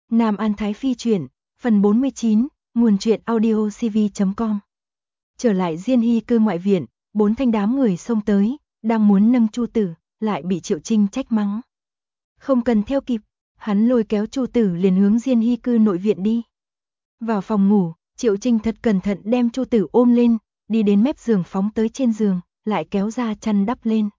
Nam An Thái Phi truyện, phần 49, nguồn truyện audio cv.com. Trở lại Diên Hy cư ngoại viện, 4 thanh đám người xông tới, đang muốn nâng Chu Tử, lại bị Triệu Trinh trách mắng. Không cần theo kịp, hắn lôi kéo Chu Tử liền hướng Diên Hy cư nội viện đi. Vào phòng ngủ, Triệu Trinh thật cẩn thận đem Chu Tử ôm lên, đi đến mép giường phóng tới trên giường, lại kéo ra chăn đắp lên.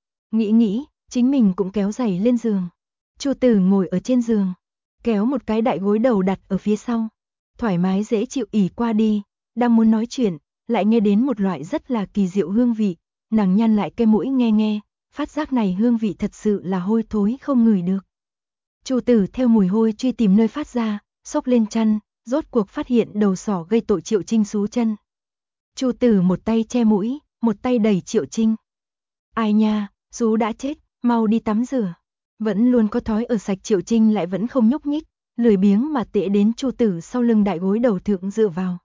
Nghĩ, chính mình cũng kéo giày lên giường. Chu Tử ngồi ở trên giường, kéo một cái đại gối đầu đặt ở phía sau, thoải mái dễ chịu ỉ qua đi, đang muốn nói chuyện, lại nghe đến một loại rất là kỳ diệu hương vị, nàng nhăn lại cái mũi nghe, phát giác này hương vị thật sự là hôi thối không ngửi được. Chu Tử theo mùi hôi truy tìm nơi phát ra, xốc lên chăn, rốt cuộc phát hiện đầu sỏ gây tội Triệu Trinh xú chân. Chu Tử một tay che mũi, một tay đẩy Triệu Trinh. Ai nha, xú đã chết, mau đi tắm rửa. Vẫn luôn có thói ở sạch Triệu Trinh lại vẫn không nhúc nhích, lười biếng mà tễ đến Chu Tử sau lưng đại gối đầu thượng dựa vào.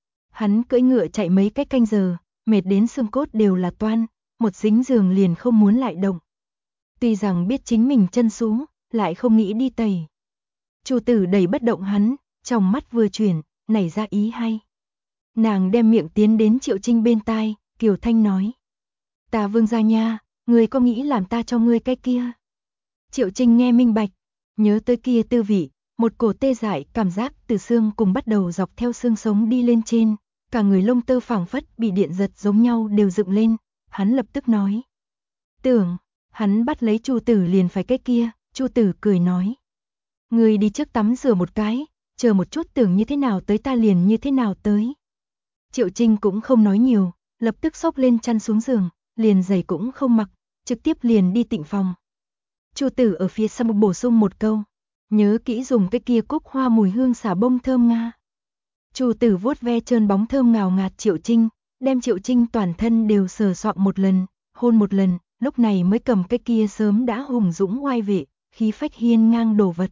Hắn cưỡi ngựa chạy mấy cái canh giờ, mệt đến xương cốt đều là toan, một dính giường liền không muốn lại động. Tuy rằng biết chính mình chân xú, lại không nghĩ đi tẩy. Chu Tử đẩy bất động hắn, trong mắt vừa chuyển, nảy ra ý hay. Nàng đem miệng tiến đến Triệu Trinh bên tai, kiều thanh nói: "Ta vương gia nha, ngươi có nghĩ làm ta cho ngươi cái kia?" Triệu Trinh nghe minh bạch, nhớ tới kia tư vị, một cổ tê dại cảm giác từ xương cùng bắt đầu dọc theo xương sống đi lên trên, cả người lông tơ phảng phất bị điện giật giống nhau đều dựng lên, hắn lập tức nói: "Tưởng." Hắn bắt lấy Chu Tử liền phải cái kia, Chu Tử cười nói: "Ngươi đi trước tắm rửa một cái, chờ một chút tưởng như thế nào tới ta liền như thế nào tới." Triệu Trinh cũng không nói nhiều, lập tức xốc lên chăn xuống giường, liền giày cũng không mặc, trực tiếp liền đi tịnh phòng. Chu Tử ở phía sau bổ sung một câu: "Nhớ kỹ dùng cái kia cúc hoa mùi hương xả bông thơm nga." Chu Tử vuốt ve trơn bóng thơm ngào ngạt Triệu Trinh, đem Triệu Trinh toàn thân đều sờ soạng một lần, hôn một lần, lúc này mới cầm cái kia sớm đã hùng dũng oai vệ, khí phách hiên ngang đồ vật.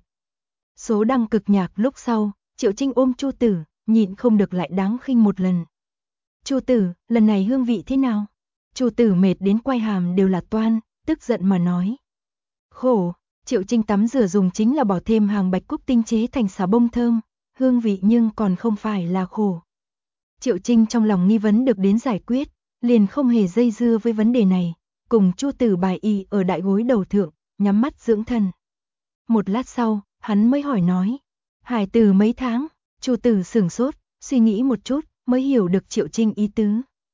Số đăng cực nhạc lúc sau, Triệu Trinh ôm Chu Tử, nhịn không được lại đáng khinh một lần. "Chu Tử, lần này hương vị thế nào?" Chu Tử mệt đến quai hàm đều là toan, tức giận mà nói. "Khổ." Triệu Trinh tắm rửa dùng chính là bỏ thêm hàng bạch cúc tinh chế thành xà bông thơm, hương vị nhưng còn không phải là khổ. Triệu Trinh trong lòng nghi vấn được đến giải quyết, liền không hề dây dưa với vấn đề này, cùng Chu Tử bài y ở đại gối đầu thượng, nhắm mắt dưỡng thần. Một lát sau, hắn mới hỏi nói: "Hải tử mấy tháng?" Chu Tử sửng sốt, suy nghĩ một chút, mới hiểu được Triệu Trinh ý tứ.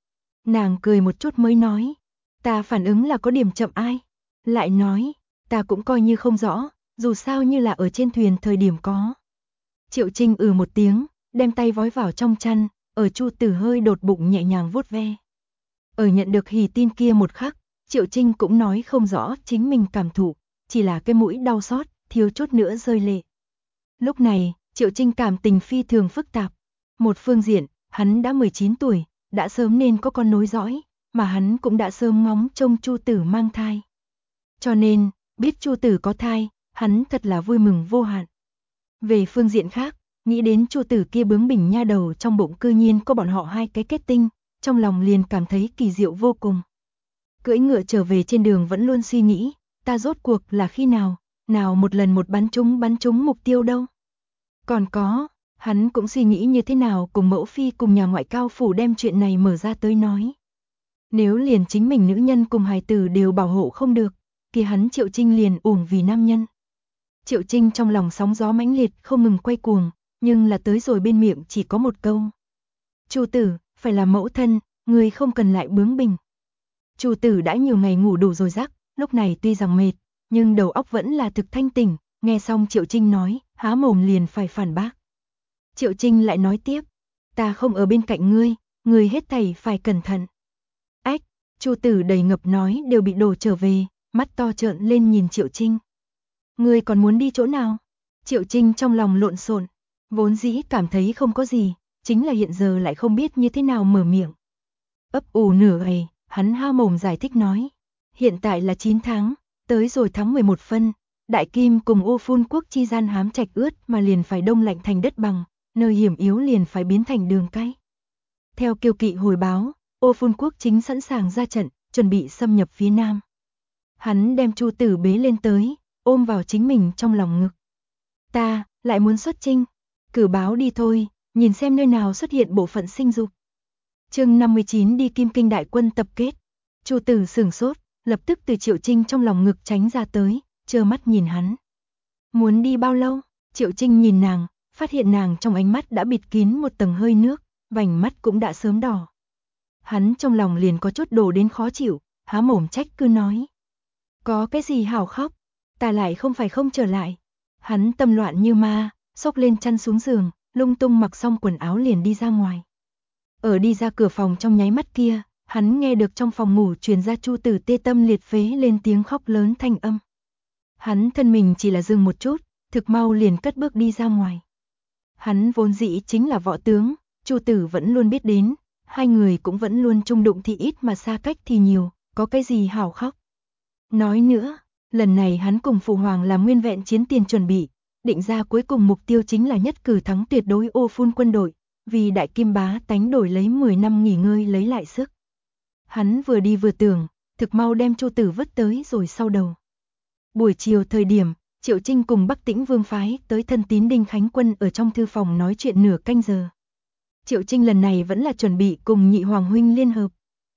Nàng cười một chút mới nói: "Ta phản ứng là có điểm chậm ai." Lại nói: "Ta cũng coi như không rõ, dù sao như là ở trên thuyền thời điểm có." Triệu Trinh một tiếng, đem tay vói vào trong chăn, ở Chu Tử hơi đột bụng nhẹ nhàng vuốt ve. Ở nhận được hỉ tin kia một khắc, Triệu Trinh cũng nói không rõ chính mình cảm thụ, chỉ là cái mũi đau xót, thiếu chút nữa rơi lệ. Lúc này, Triệu Trinh cảm tình phi thường phức tạp. Một phương diện, hắn đã 19 tuổi, đã sớm nên có con nối dõi, mà hắn cũng đã sớm ngóng trông Chu Tử mang thai. Cho nên, biết Chu Tử có thai, hắn thật là vui mừng vô hạn. Về phương diện khác, nghĩ đến Chu Tử kia bướng bỉnh nha đầu trong bụng cư nhiên có bọn họ hai cái kết tinh, trong lòng liền cảm thấy kỳ diệu vô cùng. Cưỡi ngựa trở về trên đường vẫn luôn suy nghĩ, ta rốt cuộc là khi nào một lần một bắn trúng mục tiêu đâu. Còn có, hắn cũng suy nghĩ như thế nào cùng mẫu phi cùng nhà ngoại cao phủ đem chuyện này mở ra tới nói. Nếu liền chính mình nữ nhân cùng hài tử đều bảo hộ không được, thì hắn Triệu Trinh liền uổng vì nam nhân. Triệu Trinh trong lòng sóng gió mãnh liệt không ngừng quay cuồng, nhưng là tới rồi bên miệng chỉ có một câu: "Chu Tử, phải là mẫu thân, người không cần lại bướng bỉnh." Chu Tử đã nhiều ngày ngủ đủ rồi giấc, lúc này tuy rằng mệt, nhưng đầu óc vẫn là thực thanh tỉnh, nghe xong Triệu Trinh nói, há mồm liền phải phản bác. Triệu Trinh lại nói tiếp: "Ta không ở bên cạnh ngươi hết thảy phải cẩn thận." Ách, Chu Tử đầy ngập nói đều bị đổ trở về, mắt to trợn lên nhìn Triệu Trinh. "Ngươi còn muốn đi chỗ nào?" Triệu Trinh trong lòng lộn xộn, vốn dĩ cảm thấy không có gì, chính là hiện giờ lại không biết như thế nào mở miệng. Ấp ủ nửa ngày, hắn há mồm giải thích nói: "Hiện tại là 9 tháng, tới rồi tháng 11 phân, Đại Kim cùng Ô Phun quốc chi gian hám trạch ướt mà liền phải đông lạnh thành đất bằng, nơi hiểm yếu liền phải biến thành đường cái." Theo Kiều Kỵ hồi báo, Ô Phun quốc chính sẵn sàng ra trận, chuẩn bị xâm nhập phía Nam. Hắn đem Chu Tử bế lên tới, ôm vào chính mình trong lòng ngực. Ta, lại muốn xuất chinh. Cử báo đi thôi, nhìn xem nơi nào xuất hiện bộ phận sinh dục. Chương 59 đi Kim Kinh đại quân tập kết. Chu Tử sửng sốt, lập tức từ Triệu Trinh trong lòng ngực tránh ra tới, trơ mắt nhìn hắn. Muốn đi bao lâu? Triệu Trinh nhìn nàng, phát hiện nàng trong ánh mắt đã bịt kín một tầng hơi nước, vành mắt cũng đã sớm đỏ. Hắn trong lòng liền có chút đổ đến khó chịu, há mồm trách cứ nói. Có cái gì hảo khóc, ta lại không phải không trở lại. Hắn tâm loạn như ma, xốc lên chăn xuống giường, lung tung mặc xong quần áo liền đi ra ngoài. Ở đi ra cửa phòng trong nháy mắt kia, hắn nghe được trong phòng ngủ truyền ra Chu Tử tê tâm liệt phế lên tiếng khóc lớn thanh âm. Hắn thân mình chỉ là dừng một chút, thực mau liền cất bước đi ra ngoài. Hắn vốn dĩ chính là võ tướng, Chu Tử vẫn luôn biết đến, hai người cũng vẫn luôn chung đụng thì ít mà xa cách thì nhiều, có cái gì hảo khóc. Nói nữa, lần này hắn cùng Phụ Hoàng làm nguyên vẹn chiến tiền chuẩn bị, định ra cuối cùng mục tiêu chính là nhất cử thắng tuyệt đối ô phun quân đội, vì đại kim bá tánh đổi lấy 10 năm nghỉ ngơi lấy lại sức. Hắn vừa đi vừa tưởng, thực mau đem Chu Tử vứt tới rồi sau đầu. Buổi chiều thời điểm, Triệu Trinh cùng Bắc Tĩnh Vương phái tới thân tín Đinh Khánh Quân ở trong thư phòng nói chuyện nửa canh giờ. Triệu Trinh lần này vẫn là chuẩn bị cùng Nhị Hoàng huynh liên hợp.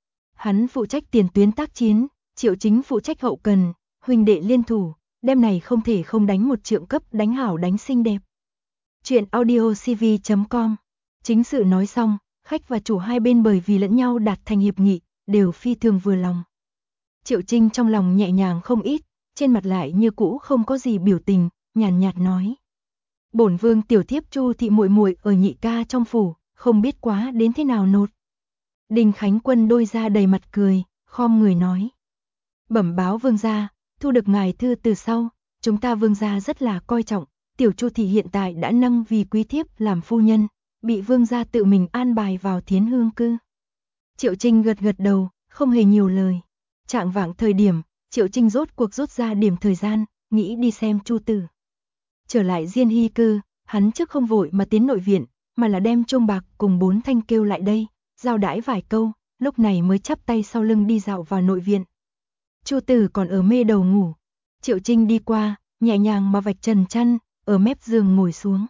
Hắn phụ trách tiền tuyến tác chiến, Triệu Chính phụ trách hậu cần, huynh đệ liên thủ, đêm này không thể không đánh một trượng cấp, đánh hảo đánh xinh đẹp. Chuyện audiocv.com. Chính sự nói xong, khách và chủ hai bên bởi vì lẫn nhau đạt thành hiệp nghị, đều phi thường vừa lòng. Triệu Trinh trong lòng nhẹ nhàng không ít, trên mặt lại như cũ không có gì biểu tình, nhàn nhạt nói: "Bổn vương tiểu thiếp Chu thị muội muội ở Nhị ca trong phủ, không biết quá đến thế nào nột." Đinh Khánh Quân đôi ra đầy mặt cười, khom người nói: "Bẩm báo vương gia, thu được ngài thư từ sau, chúng ta vương gia rất là coi trọng, tiểu Chu thị hiện tại đã nâng vì quý thiếp làm phu nhân, bị vương gia tự mình an bài vào Thiến Hương cư." Triệu Trinh gật gật đầu, không hề nhiều lời. Trạng vạng thời điểm, Triệu Trinh rốt cuộc rút ra điểm thời gian, nghĩ đi xem Chu Tử. Trở lại Diên Hy cư, hắn trước không vội mà tiến nội viện, mà là đem Trung Bạc cùng 4 thanh kêu lại đây, giao đãi vài câu, lúc này mới chắp tay sau lưng đi dạo vào nội viện. Chu Tử còn ở mê đầu ngủ. Triệu Trinh đi qua, nhẹ nhàng mà vạch trần chăn, ở mép giường ngồi xuống.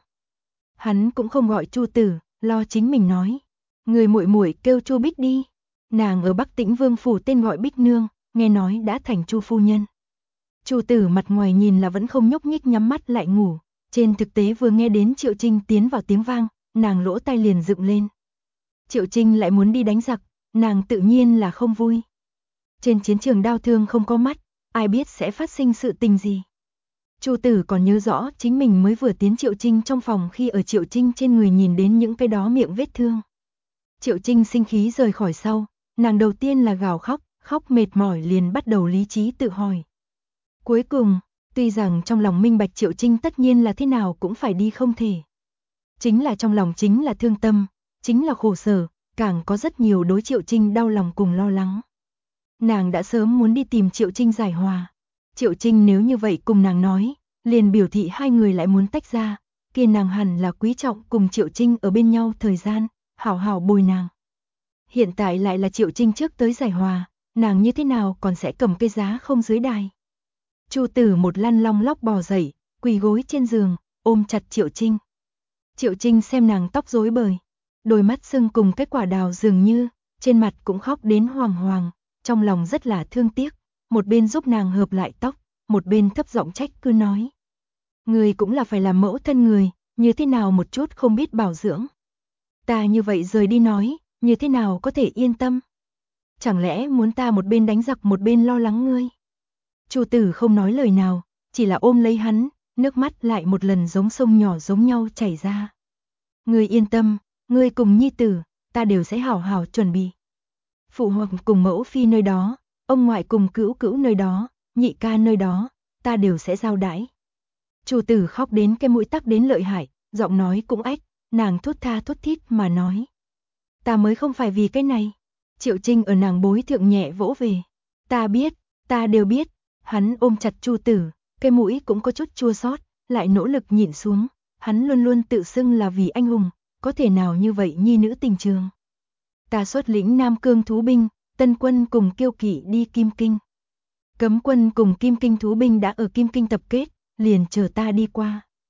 Hắn cũng không gọi Chu Tử, lo chính mình nói: "Người muội muội kêu Chu Bích đi." Nàng ở Bắc Tĩnh Vương phủ tên gọi Bích Nương, nghe nói đã thành Chu phu nhân. Chu Tử mặt ngoài nhìn là vẫn không nhúc nhích nhắm mắt lại ngủ, trên thực tế vừa nghe đến Triệu Trinh tiến vào tiếng vang, nàng lỗ tai liền dựng lên. Triệu Trinh lại muốn đi đánh giặc, nàng tự nhiên là không vui. Trên chiến trường đao thương không có mắt, ai biết sẽ phát sinh sự tình gì. Chu Tử còn nhớ rõ chính mình mới vừa tiến Triệu Trinh trong phòng khi ở Triệu Trinh trên người nhìn đến những cái đó miệng vết thương. Triệu Trinh sinh khí rời khỏi sau, nàng đầu tiên là gào khóc, khóc mệt mỏi liền bắt đầu lý trí tự hỏi. Cuối cùng, tuy rằng trong lòng minh bạch Triệu Trinh tất nhiên là thế nào cũng phải đi không thể. Chính là trong lòng chính là thương tâm, chính là khổ sở, càng có rất nhiều đối Triệu Trinh đau lòng cùng lo lắng. Nàng đã sớm muốn đi tìm Triệu Trinh giải hòa. Triệu Trinh nếu như vậy cùng nàng nói, liền biểu thị hai người lại muốn tách ra, kia nàng hẳn là quý trọng cùng Triệu Trinh ở bên nhau thời gian, hảo hảo bồi nàng. Hiện tại lại là Triệu Trinh trước tới giải hòa, nàng như thế nào còn sẽ cầm cây giá không dưới đài. Chu Tử một lăn long lóc bò dậy, quỳ gối trên giường, ôm chặt Triệu Trinh. Triệu Trinh xem nàng tóc rối bời, đôi mắt sưng cùng cái quả đào dường như, trên mặt cũng khóc đến hoàng hoàng, trong lòng rất là thương tiếc, một bên giúp nàng hợp lại tóc, một bên thấp giọng trách cứ nói: "Người cũng là phải làm mẫu thân người, như thế nào một chút không biết bảo dưỡng. Ta như vậy rời đi nói, như thế nào có thể yên tâm? Chẳng lẽ muốn ta một bên đánh giặc một bên lo lắng ngươi?" Chu Tử không nói lời nào, chỉ là ôm lấy hắn, nước mắt lại một lần giống sông nhỏ giống nhau chảy ra. "Ngươi yên tâm, ngươi cùng nhi tử, ta đều sẽ hảo hảo chuẩn bị. Phụ hoàng cùng mẫu phi nơi đó, ông ngoại cùng cữu cữu nơi đó, nhị ca nơi đó, ta đều sẽ giao đãi." Chu Tử khóc đến cái mũi tắc đến lợi hại, giọng nói cũng ách, nàng thốt tha thốt thít mà nói: "Ta mới không phải vì cái này." Triệu Trinh ở nàng bối thượng nhẹ vỗ về: "Ta biết, ta đều biết." Hắn ôm chặt Chu Tử, cái mũi cũng có chút chua xót, lại nỗ lực nhịn xuống, hắn luôn luôn tự xưng là vì anh hùng, có thể nào như vậy nhi nữ tình trường. "Ta xuất lĩnh Nam Cương thú binh, Tân quân cùng Kiêu kỵ đi Kim Kinh. Cấm quân cùng Kim Kinh thú binh đã ở Kim Kinh tập kết, liền chờ ta đi qua."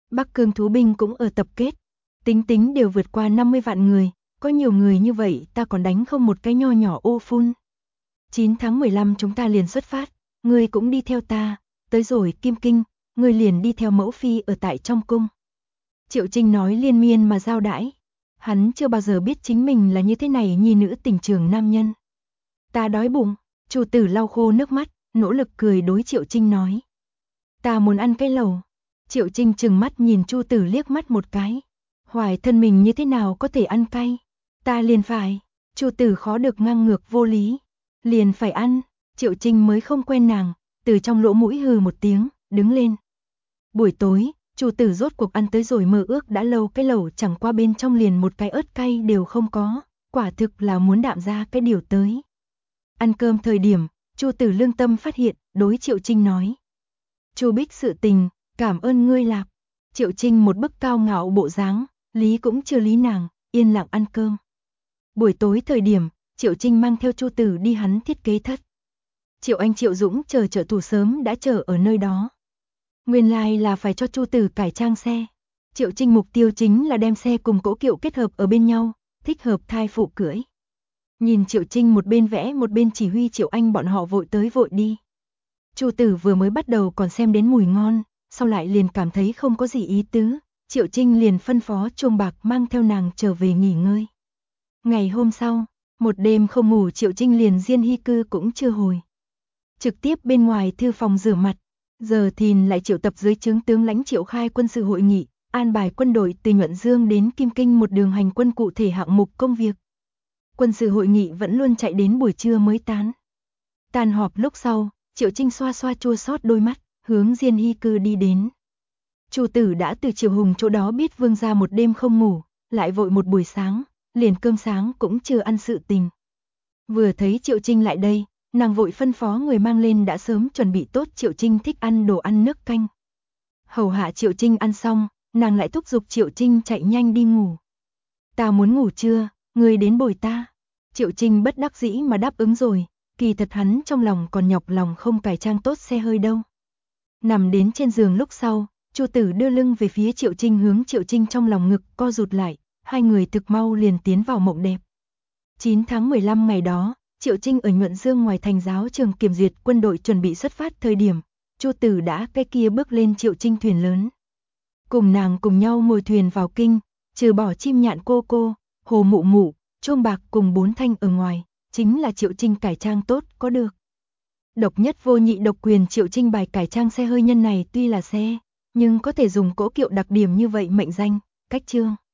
Bắc Cương thú binh cũng ở tập kết, tính đều vượt qua 50 vạn người, có nhiều người như vậy ta còn đánh không một cái nho nhỏ ô phun. 9 tháng 15 chúng ta liền xuất phát, ngươi cũng đi theo ta, tới rồi Kim Kinh, ngươi liền đi theo mẫu phi ở tại trong cung. Triệu Trinh nói liên miên mà giao đãi, hắn chưa bao giờ biết chính mình là như thế này nhi nữ tình trường nam nhân. Ta đói bụng, Chu Tử lau khô nước mắt, nỗ lực cười đối Triệu Trinh nói. Ta muốn ăn cái lẩu. Triệu Trinh trừng mắt nhìn Chu Tử liếc mắt một cái. Hoài thân mình như thế nào có thể ăn cay? Ta liền phải. Chu Tử khó được ngang ngược vô lý. Liền phải ăn. Triệu Trinh mới không quen nàng, từ trong lỗ mũi hừ một tiếng, đứng lên. Buổi tối, Chu Tử rốt cuộc ăn tới rồi mơ ước đã lâu cái lẩu chẳng qua bên trong liền một cái ớt cay đều không có, quả thực là muốn đạm ra cái điều tới. Ăn cơm thời điểm, Chu Tử lương tâm phát hiện, đối Triệu Trinh nói. Chu Bích sự tình, cảm ơn ngươi Lạp. Triệu Trinh một bức cao ngạo bộ dáng, lý cũng chưa lý nàng, yên lặng ăn cơm. Buổi tối thời điểm, Triệu Trinh mang theo Chu Tử đi hắn thiết kế thất. Triệu Anh Triệu Dũng chờ trợ thủ sớm đã chờ ở nơi đó. Nguyên lai là phải cho Chu Tử cải trang xe. Triệu Trinh mục tiêu chính là đem xe cùng cỗ kiệu kết hợp ở bên nhau, thích hợp thai phụ cưỡi. Nhìn Triệu Trinh một bên vẽ một bên chỉ huy Triệu Anh bọn họ vội tới vội đi. Chu Tử vừa mới bắt đầu còn xem đến mùi ngon, sau lại liền cảm thấy không có gì ý tứ, Triệu Trinh liền phân phó Chuông Bạc mang theo nàng trở về nghỉ ngơi. Ngày hôm sau, một đêm không ngủ Triệu Trinh liền diên hy cư cũng chưa hồi. Trực tiếp bên ngoài thư phòng rửa mặt, giờ thìn lại triệu tập dưới trướng tướng lãnh triệu khai quân sự hội nghị, an bài quân đội từ Nhuận Dương đến Kim Kinh một đường hành quân cụ thể hạng mục công việc. Quân sự hội nghị vẫn luôn chạy đến buổi trưa mới tán. Tan họp lúc sau, Triệu Trinh xoa xoa chua xót đôi mắt, hướng diên hy cư đi đến. Chu Tử đã từ Triệu Hùng chỗ đó biết vương gia một đêm không ngủ, lại vội một buổi sáng, liền cơm sáng cũng chưa ăn sự tình. Vừa thấy Triệu Trinh lại đây, nàng vội phân phó người mang lên đã sớm chuẩn bị tốt Triệu Trinh thích ăn đồ ăn nước canh. Hầu hạ Triệu Trinh ăn xong, nàng lại thúc giục Triệu Trinh chạy nhanh đi ngủ. Ta muốn ngủ trưa, ngươi đến bồi ta. Triệu Trinh bất đắc dĩ mà đáp ứng rồi, kỳ thật hắn trong lòng còn nhọc lòng không cải trang tốt xe hơi đâu. Nằm đến trên giường lúc sau, Chu Tử đưa lưng về phía Triệu Trinh hướng Triệu Trinh trong lòng ngực co rụt lại, hai người thực mau liền tiến vào mộng đẹp. 9 tháng 15 ngày đó, Triệu Trinh ở Nhuận Dương ngoài thành giáo trường kiểm duyệt quân đội chuẩn bị xuất phát thời điểm, Chu Tử đã cái kia bước lên Triệu Trinh thuyền lớn. Cùng nàng cùng nhau ngồi thuyền vào kinh, trừ bỏ chim nhạn cô cô, hồ mụ mụ, Chuông Bạc cùng 4 thanh ở ngoài, chính là Triệu Trinh cải trang tốt có được. Độc nhất vô nhị độc quyền Triệu Trinh bài cải trang xe hơi nhân này tuy là xe, nhưng có thể dùng cỗ kiệu đặc điểm như vậy mệnh danh, cách chương.